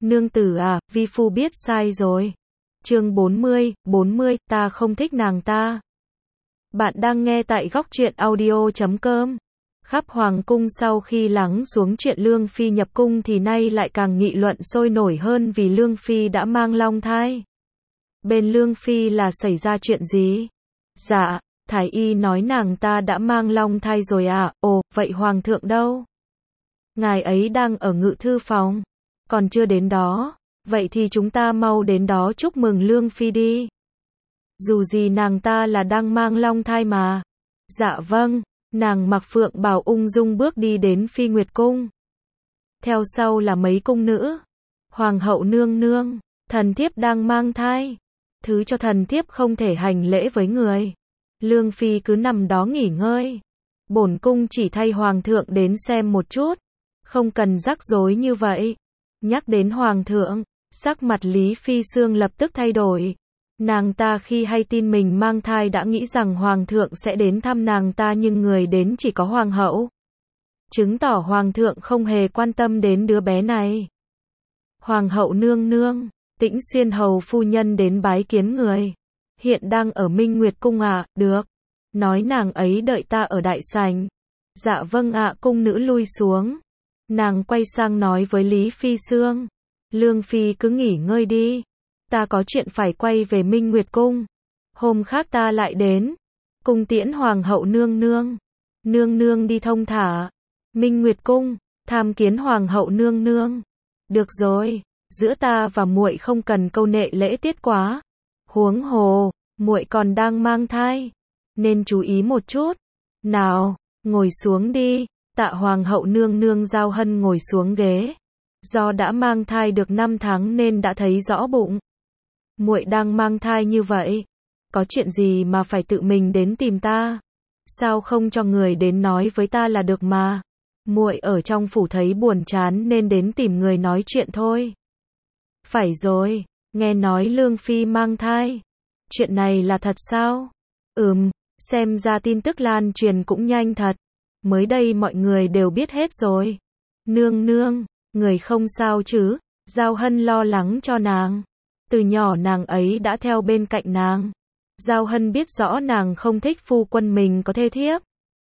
Nương tử à, vi phu biết sai rồi. Chương 40, ta không thích nàng ta. Bạn đang nghe tại góc truyện audio.com. Khắp hoàng cung sau khi lắng xuống chuyện Lương Phi nhập cung thì nay lại càng nghị luận sôi nổi hơn vì Lương Phi đã mang long thai. Bên Lương Phi là xảy ra chuyện gì? Dạ, thái y nói nàng ta đã mang long thai rồi à? Ồ, vậy hoàng thượng đâu? Ngài ấy đang ở ngự thư phòng. Còn chưa đến đó. Vậy thì chúng ta mau đến đó chúc mừng Lương Phi đi. Dù gì nàng ta là đang mang long thai mà. Dạ vâng. Nàng mặc phượng bào ung dung bước đi đến Phi Nguyệt Cung. Theo sau là mấy cung nữ. Hoàng hậu nương nương, thần thiếp đang mang thai. Thứ cho thần thiếp không thể hành lễ với người. Lương Phi cứ nằm đó nghỉ ngơi. Bổn cung chỉ thay hoàng thượng đến xem một chút. Không cần rắc rối như vậy. Nhắc đến hoàng thượng, sắc mặt Lý Phi Sương lập tức thay đổi. Nàng ta khi hay tin mình mang thai đã nghĩ rằng hoàng thượng sẽ đến thăm nàng ta nhưng người đến chỉ có hoàng hậu. Chứng tỏ hoàng thượng không hề quan tâm đến đứa bé này. Hoàng hậu nương nương, Tĩnh Xuyên hầu phu nhân đến bái kiến người. Hiện đang ở Minh Nguyệt Cung ạ, được. Nói nàng ấy đợi ta ở đại sảnh. Dạ vâng ạ, cung nữ lui xuống. Nàng quay sang nói với Lý Phi Sương. Lương Phi cứ nghỉ ngơi đi. Ta có chuyện phải quay về Minh Nguyệt Cung. Hôm khác ta lại đến. Cung tiễn hoàng hậu nương nương. Nương nương đi thông thả. Minh Nguyệt Cung, tham kiến hoàng hậu nương nương. Được rồi, giữa ta và muội không cần câu nệ lễ tiết quá. Huống hồ, muội còn đang mang thai, nên chú ý một chút. Nào, ngồi xuống đi. Tạ hoàng hậu nương nương Giao Hân ngồi xuống ghế. Do đã mang thai được 5 tháng nên đã thấy rõ bụng. Muội đang mang thai như vậy, có chuyện gì mà phải tự mình đến tìm ta? Sao không cho người đến nói với ta là được mà? Muội ở trong phủ thấy buồn chán nên đến tìm người nói chuyện thôi. Phải rồi, nghe nói Lương Phi mang thai. Chuyện này là thật sao? Xem ra tin tức lan truyền cũng nhanh thật. Mới đây mọi người đều biết hết rồi. Nương nương, người không sao chứ? Giao Hân lo lắng cho nàng. Từ nhỏ nàng ấy đã theo bên cạnh nàng. Giao Hân biết rõ nàng không thích phu quân mình có thê thiếp.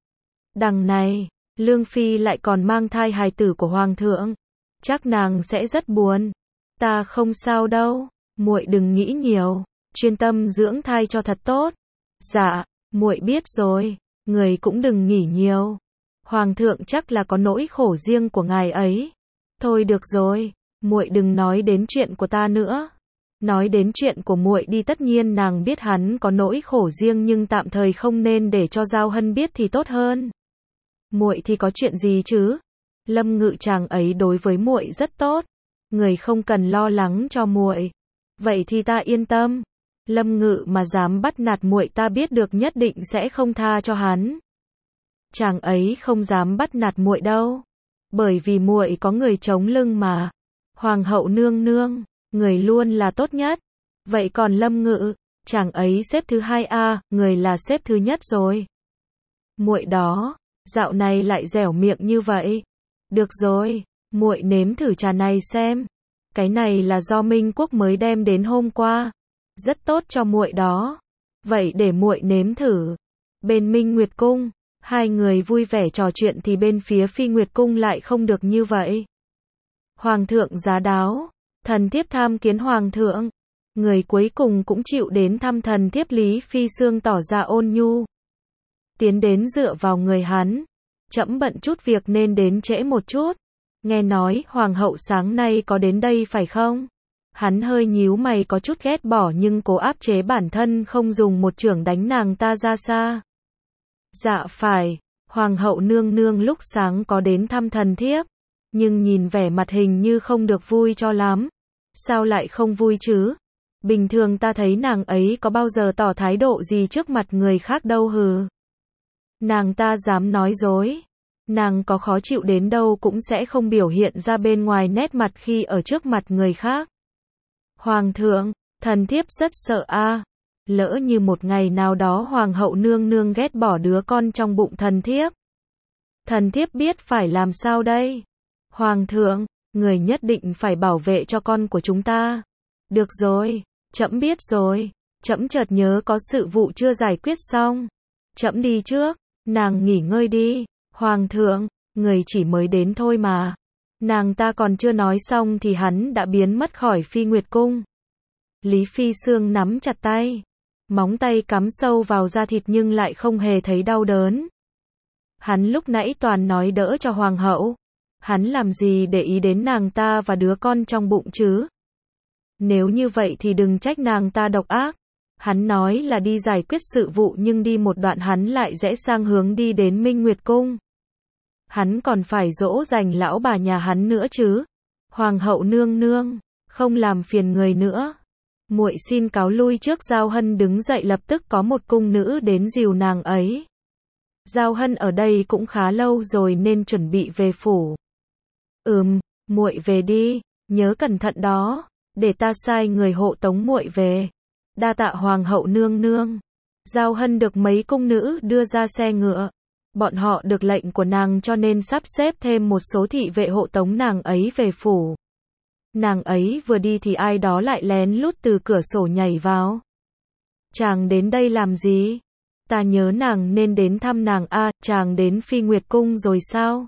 Đằng này, Lương Phi lại còn mang thai hài tử của hoàng thượng. Chắc nàng sẽ rất buồn. Ta không sao đâu, muội đừng nghĩ nhiều, chuyên tâm dưỡng thai cho thật tốt. Dạ, muội biết rồi, người cũng đừng nghỉ nhiều. Hoàng thượng chắc là có nỗi khổ riêng của ngài ấy. Thôi được rồi, muội đừng nói đến chuyện của ta nữa. Nói đến chuyện của muội đi, tất nhiên nàng biết hắn có nỗi khổ riêng nhưng tạm thời không nên để cho Giao Hân biết thì tốt hơn. Muội thì có chuyện gì chứ? Lâm Ngự chàng ấy đối với muội rất tốt, người không cần lo lắng cho muội. Vậy thì ta yên tâm. Lâm Ngự mà dám bắt nạt muội ta biết được nhất định sẽ không tha cho hắn. Chàng ấy không dám bắt nạt muội đâu, bởi vì muội có người chống lưng mà. Hoàng hậu nương nương, người luôn là tốt nhất. Vậy còn Lâm Ngự, chàng ấy xếp thứ 2 a, người là xếp thứ nhất rồi. Muội đó, dạo này lại dẻo miệng như vậy. Được rồi, muội nếm thử trà này xem. Cái này là do Minh Quốc mới đem đến hôm qua. Rất tốt cho muội đó. Vậy để muội nếm thử. Bên Minh Nguyệt Cung, hai người vui vẻ trò chuyện thì bên phía Phi Nguyệt Cung lại không được như vậy. Hoàng thượng giá đáo, thần thiếp tham kiến hoàng thượng. Người cuối cùng cũng chịu đến thăm thần thiếp. Lý Phi Sương tỏ ra ôn nhu. Tiến đến dựa vào người hắn. Trẫm bận chút việc nên đến trễ một chút. Nghe nói hoàng hậu sáng nay có đến đây phải không? Hắn hơi nhíu mày có chút ghét bỏ nhưng cố áp chế bản thân không dùng một chưởng đánh nàng ta ra xa. Dạ phải, hoàng hậu nương nương lúc sáng có đến thăm thần thiếp, nhưng nhìn vẻ mặt hình như không được vui cho lắm. Sao lại không vui chứ? Bình thường ta thấy nàng ấy có bao giờ tỏ thái độ gì trước mặt người khác đâu hừ. Nàng ta dám nói dối. Nàng có khó chịu đến đâu cũng sẽ không biểu hiện ra bên ngoài nét mặt khi ở trước mặt người khác. Hoàng thượng, thần thiếp rất sợ a. Lỡ như một ngày nào đó hoàng hậu nương nương ghét bỏ đứa con trong bụng thần thiếp biết phải làm sao đây? Hoàng thượng, người nhất định phải bảo vệ cho con của chúng ta. Được rồi, trẫm biết rồi. Trẫm chợt nhớ có sự vụ chưa giải quyết xong. Trẫm đi trước, nàng nghỉ ngơi đi. Hoàng thượng, người chỉ mới đến thôi mà. Nàng ta còn chưa nói xong thì hắn đã biến mất khỏi Phi Nguyệt Cung. Lý Phi Sương nắm chặt tay. Móng tay cắm sâu vào da thịt nhưng lại không hề thấy đau đớn. Hắn lúc nãy toàn nói đỡ cho hoàng hậu. Hắn làm gì để ý đến nàng ta và đứa con trong bụng chứ? Nếu như vậy thì đừng trách nàng ta độc ác. Hắn nói là đi giải quyết sự vụ nhưng đi một đoạn hắn lại rẽ sang hướng đi đến Minh Nguyệt Cung. Hắn còn phải dỗ dành lão bà nhà hắn nữa chứ. Hoàng hậu nương nương, không làm phiền người nữa. Muội xin cáo lui trước. Giao Hân đứng dậy, lập tức có một cung nữ đến dìu nàng ấy. Giao Hân ở đây cũng khá lâu rồi nên chuẩn bị về phủ. Muội về đi, nhớ cẩn thận đó, để ta sai người hộ tống muội về. Đa tạ hoàng hậu nương nương. Giao Hân được mấy cung nữ đưa ra xe ngựa. Bọn họ được lệnh của nàng cho nên sắp xếp thêm một số thị vệ hộ tống nàng ấy về phủ. Nàng ấy vừa đi thì ai đó lại lén lút từ cửa sổ nhảy vào. Chàng đến đây làm gì? Ta nhớ nàng nên đến thăm nàng. Chàng đến Phi Nguyệt Cung rồi sao?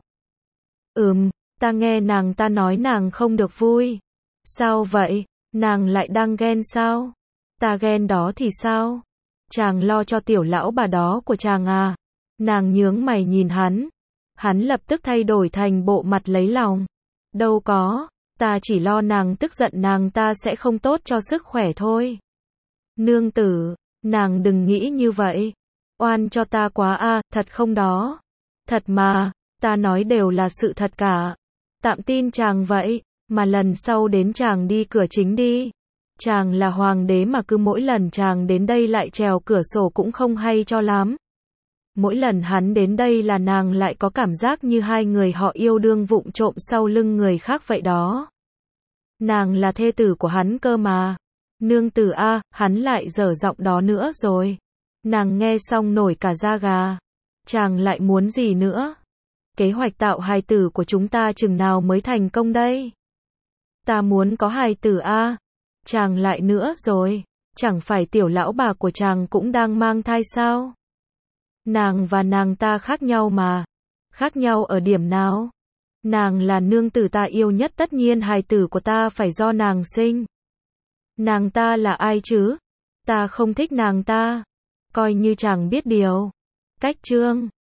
Ta nghe nàng ta nói nàng không được vui. Sao vậy? Nàng lại đang ghen sao? Ta ghen đó thì sao? Chàng lo cho tiểu lão bà đó của chàng à? Nàng nhướng mày nhìn hắn. Hắn lập tức thay đổi thành bộ mặt lấy lòng. Đâu có, ta chỉ lo nàng tức giận nàng ta sẽ không tốt cho sức khỏe thôi. Nương tử, nàng đừng nghĩ như vậy. Oan cho ta quá thật không đó? Thật mà, ta nói đều là sự thật cả. Tạm tin chàng vậy, mà lần sau đến chàng đi cửa chính đi. Chàng là hoàng đế mà cứ mỗi lần chàng đến đây lại trèo cửa sổ cũng không hay cho lắm. Mỗi lần hắn đến đây là nàng lại có cảm giác như hai người họ yêu đương vụng trộm sau lưng người khác vậy đó. Nàng là thê tử của hắn cơ mà. Nương tử hắn lại dở giọng đó nữa rồi. Nàng nghe xong nổi cả da gà. Chàng lại muốn gì nữa? Kế hoạch tạo hài tử của chúng ta chừng nào mới thành công đây? Ta muốn có hài tử Chàng lại nữa rồi. Chẳng phải tiểu lão bà của chàng cũng đang mang thai sao? Nàng và nàng ta khác nhau mà. Khác nhau ở điểm nào? Nàng là nương tử ta yêu nhất, tất nhiên hài tử của ta phải do nàng sinh. Nàng ta là ai chứ? Ta không thích nàng ta. Coi như chàng biết điều. Cách chương